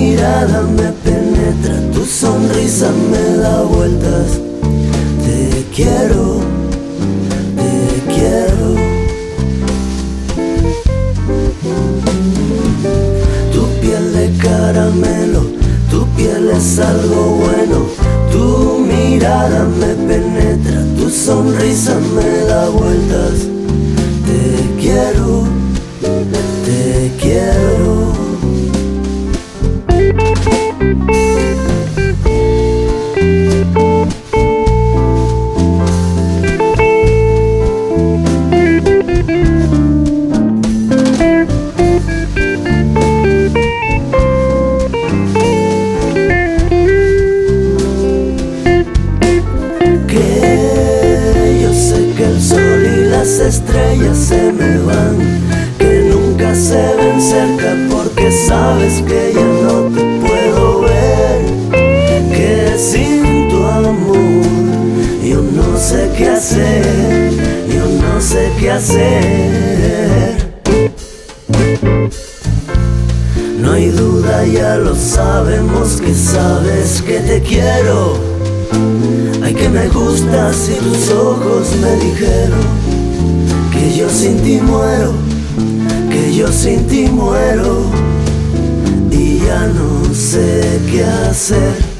mirada me penetra, tu sonrisa me da vueltas. Te quiero, te quiero. Tu piel de caramelo, tu piel es algo bueno. Tu mirada me penetra, tu sonrisa me da vueltas. Te quiero, te quiero. Que yo sé que el sol y las estrellas se me van, que nunca se ven cerca porque sabes que ya no te puedo ver, que sin tu amor yo no sé qué hacer, yo no sé qué hacer. No hay duda, ya lo sabemos, que sabes que te quiero. Ay, que me gustas y tus ojos me dijeron que yo sin ti muero, que yo sin ti muero. Y ya no sé qué hacer.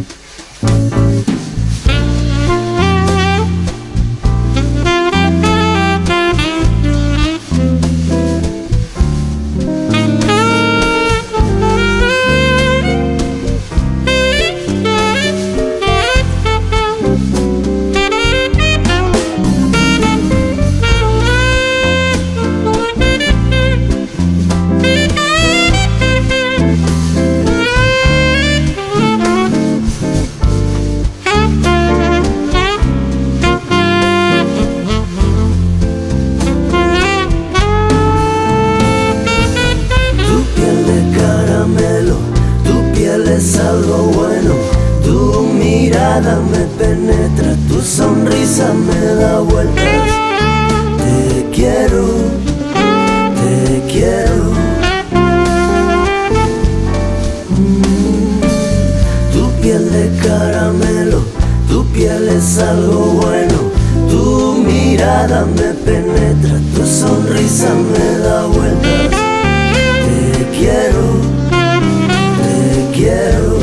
Es algo bueno, tu mirada me penetra, tu sonrisa me da vueltas. Te quiero, te quiero. Tu piel de caramelo, tu piel es algo bueno, tu mirada me penetra, tu sonrisa me da vueltas. Te quiero, quiero.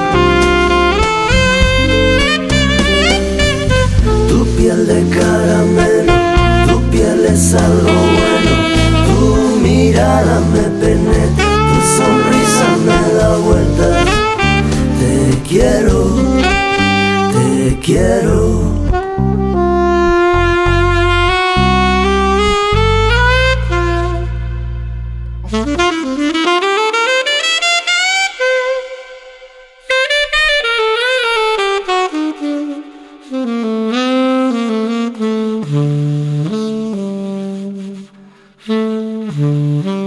Tu piel de caramelo, tu piel es algo bueno, tu mirada me penetra, tu sonrisa me da vueltas. Te quiero, te quiero. Mm-hmm.